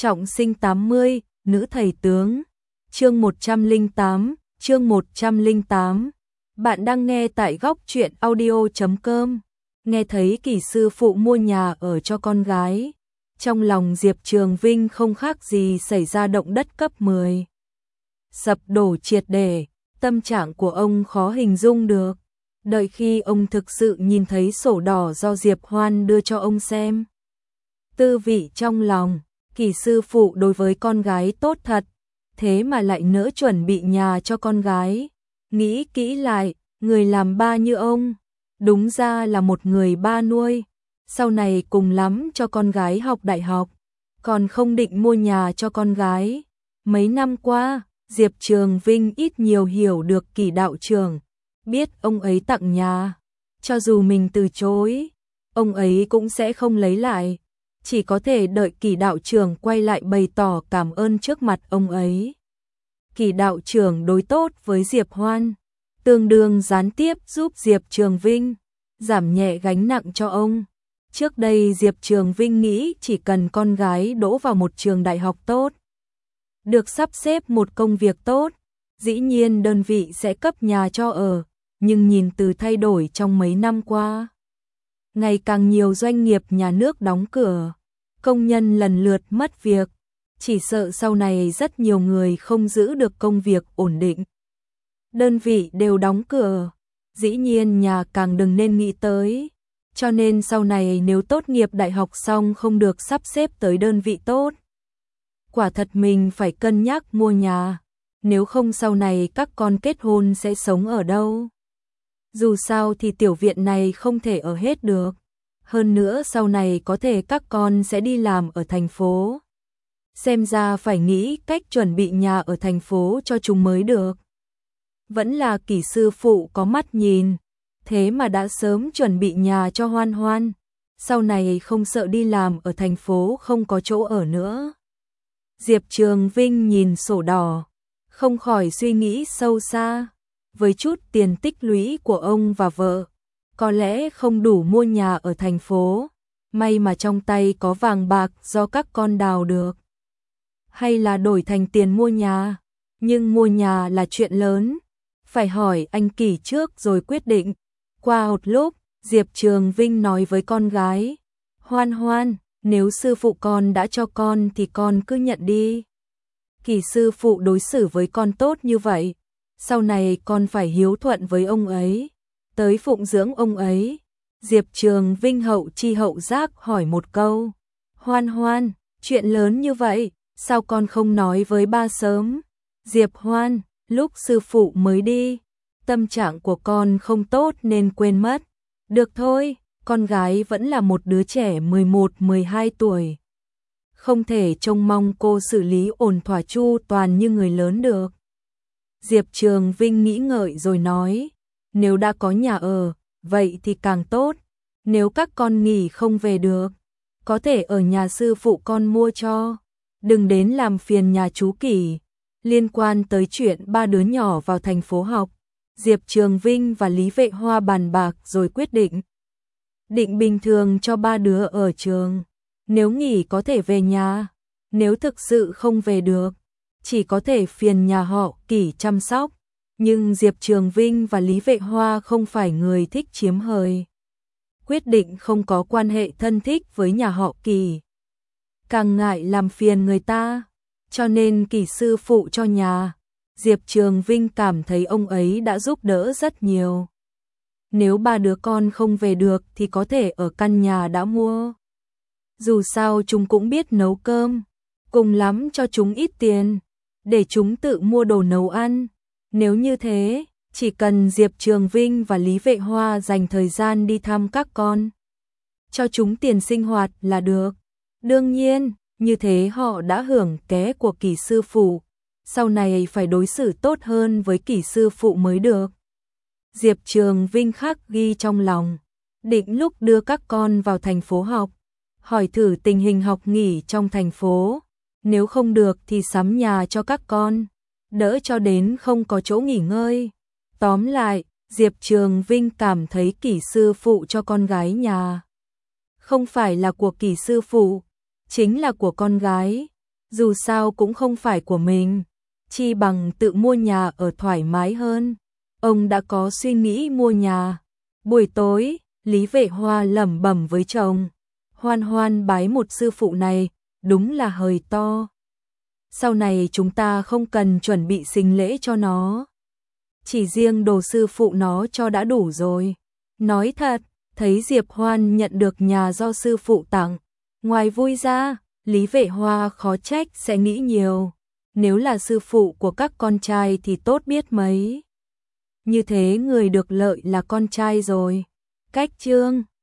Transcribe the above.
Trọng sinh 80, nữ thầy tướng. Chương 108, chương 108. Bạn đang nghe tại góc truyện audio.com. Nghe thấy Kỳ sư phụ mua nhà ở cho con gái, trong lòng Diệp Trường Vinh không khác gì xảy ra động đất cấp 10. Sập đổ triệt để, tâm trạng của ông khó hình dung được. Đợi khi ông thực sự nhìn thấy sổ đỏ do Diệp Hoan đưa cho ông xem, tư vị trong lòng, Kỳ sư phụ đối với con gái tốt thật, thế mà lại nỡ chuẩn bị nhà cho con gái. Nghĩ kỹ lại, người làm ba như ông, đúng ra là một người ba nuôi, sau này cùng lắm cho con gái học đại học, còn không định mua nhà cho con gái. Mấy năm qua, Diệp Trường Vinh ít nhiều hiểu được Kỳ đạo trưởng, biết ông ấy tặng nhà, cho dù mình từ chối, ông ấy cũng sẽ không lấy lại, chỉ có thể đợi Kỳ đạo trưởng quay lại bày tỏ cảm ơn trước mặt ông ấy. Kỳ đạo trưởng đối tốt với Diệp Hoan, tương đương gián tiếp giúp Diệp Trường Vinh giảm nhẹ gánh nặng cho ông. Trước đây Diệp Trường Vinh nghĩ chỉ cần con gái đỗ vào một trường đại học tốt, được sắp xếp một công việc tốt, dĩ nhiên đơn vị sẽ cấp nhà cho ở, nhưng nhìn từ thay đổi trong mấy năm qua, ngày càng nhiều doanh nghiệp nhà nước đóng cửa, công nhân lần lượt mất việc, chỉ sợ sau này rất nhiều người không giữ được công việc ổn định. Đơn vị đều đóng cửa, dĩ nhiên nhà càng đừng nên nghĩ tới, cho nên sau này nếu tốt nghiệp đại học xong không được sắp xếp tới đơn vị tốt, quả thật mình phải cân nhắc mua nhà, nếu không sau này các con kết hôn sẽ sống ở đâu? Dù sao thì tiểu viện này không thể ở hết được, hơn nữa sau này có thể các con sẽ đi làm ở thành phố. Xem ra phải nghĩ cách chuẩn bị nhà ở thành phố cho chúng mới được. Vẫn là Kỳ sư phụ có mắt nhìn, thế mà đã sớm chuẩn bị nhà cho Hoan Hoan, sau này không sợ đi làm ở thành phố không có chỗ ở nữa. Diệp Trường Vinh nhìn sổ đỏ, không khỏi suy nghĩ sâu xa, với chút tiền tích lũy của ông và vợ, có lẽ không đủ mua nhà ở thành phố, may mà trong tay có vàng bạc do các con đào được. Hay là đổi thành tiền mua nhà, nhưng mua nhà là chuyện lớn, phải hỏi anh Kỳ trước rồi quyết định. Qua một lúc, Diệp Trường Vinh nói với con gái, Hoan Hoan, nếu sư phụ con đã cho con thì con cứ nhận đi. Kỳ sư phụ đối xử với con tốt như vậy, sau này con phải hiếu thuận với ông ấy, tới phụng dưỡng ông ấy. Diệp Trường Vinh hậu chi hậu giác hỏi một câu, Hoan Hoan, chuyện lớn như vậy, sao con không nói với ba sớm? Diệp Hoan, lúc sư phụ mới đi, tâm trạng của con không tốt nên quên mất. Được thôi, con gái vẫn là một đứa trẻ 11-12 tuổi. Không thể trông mong cô xử lý ổn thỏa chu toàn như người lớn được. Diệp Trường Vinh nghĩ ngợi rồi nói, nếu đã có nhà ở, vậy thì càng tốt. Nếu các con nghỉ không về được, có thể ở nhà sư phụ con mua cho. Đừng đến làm phiền nhà chú Kỳ. Liên quan tới chuyện ba đứa nhỏ vào thành phố học, Diệp Trường Vinh và Lý Vệ Hoa bàn bạc rồi quyết định. Định bình thường cho ba đứa ở trường, nếu nghỉ có thể về nhà, nếu thực sự không về được, chỉ có thể phiền nhà họ Kỳ chăm sóc. Nhưng Diệp Trường Vinh và Lý Vệ Hoa không phải người thích chiếm hời, quyết định không có quan hệ thân thích với nhà họ Kỳ, càng ngại làm phiền người ta, cho nên Kỳ sư phụ cho nhà. Diệp Trường Vinh cảm thấy ông ấy đã giúp đỡ rất nhiều. Nếu ba đứa con không về được thì có thể ở căn nhà đã mua. Dù sao chúng cũng biết nấu cơm, cùng lắm cho chúng ít tiền, để chúng tự mua đồ nấu ăn. Nếu như thế, chỉ cần Diệp Trường Vinh và Lý Vệ Hoa dành thời gian đi thăm các con, cho chúng tiền sinh hoạt là được. Đương nhiên, như thế họ đã hưởng ké của Kỳ sư phụ, sau này phải đối xử tốt hơn với Kỳ sư phụ mới được. Diệp Trường Vinh khắc ghi trong lòng, định lúc đưa các con vào thành phố học, hỏi thử tình hình học nghỉ trong thành phố, nếu không được thì sắm nhà cho các con, đỡ cho đến không có chỗ nghỉ ngơi. Tóm lại, Diệp Trường Vinh cảm thấy Kỳ sư phụ cho con gái nhà không phải là của Kỳ sư phụ, chính là của con gái. dù sao cũng không phải của mình, chi bằng tự mua nhà ở thoải mái hơn. Ông đã có suy nghĩ mua nhà. Buổi tối, Lý Vệ Hoa lẩm bẩm với chồng, Hoan Hoan bái một sư phụ này, đúng là hời to. Sau này chúng ta không cần chuẩn bị sinh lễ cho nó. Chỉ riêng đồ sư phụ nó cho đã đủ rồi. Nói thật, thấy Diệp Hoan nhận được nhà do sư phụ tặng, ngoài vui ra, Lý Vệ Hoa khó trách sẽ nghĩ nhiều. Nếu là sư phụ của các con trai thì tốt biết mấy. Như thế người được lợi là con trai rồi. Cách chương